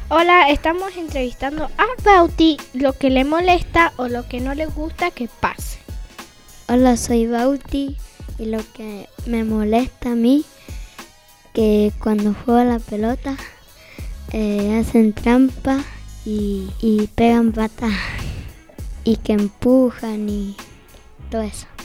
Hola, estamos entrevistando a Bauti, lo que le molesta o lo que no le gusta que pase. Hola, soy Bauti y lo que me molesta a mí que cuando juego a la pelota hacen trampa y pegan patas y que empujan y todo eso.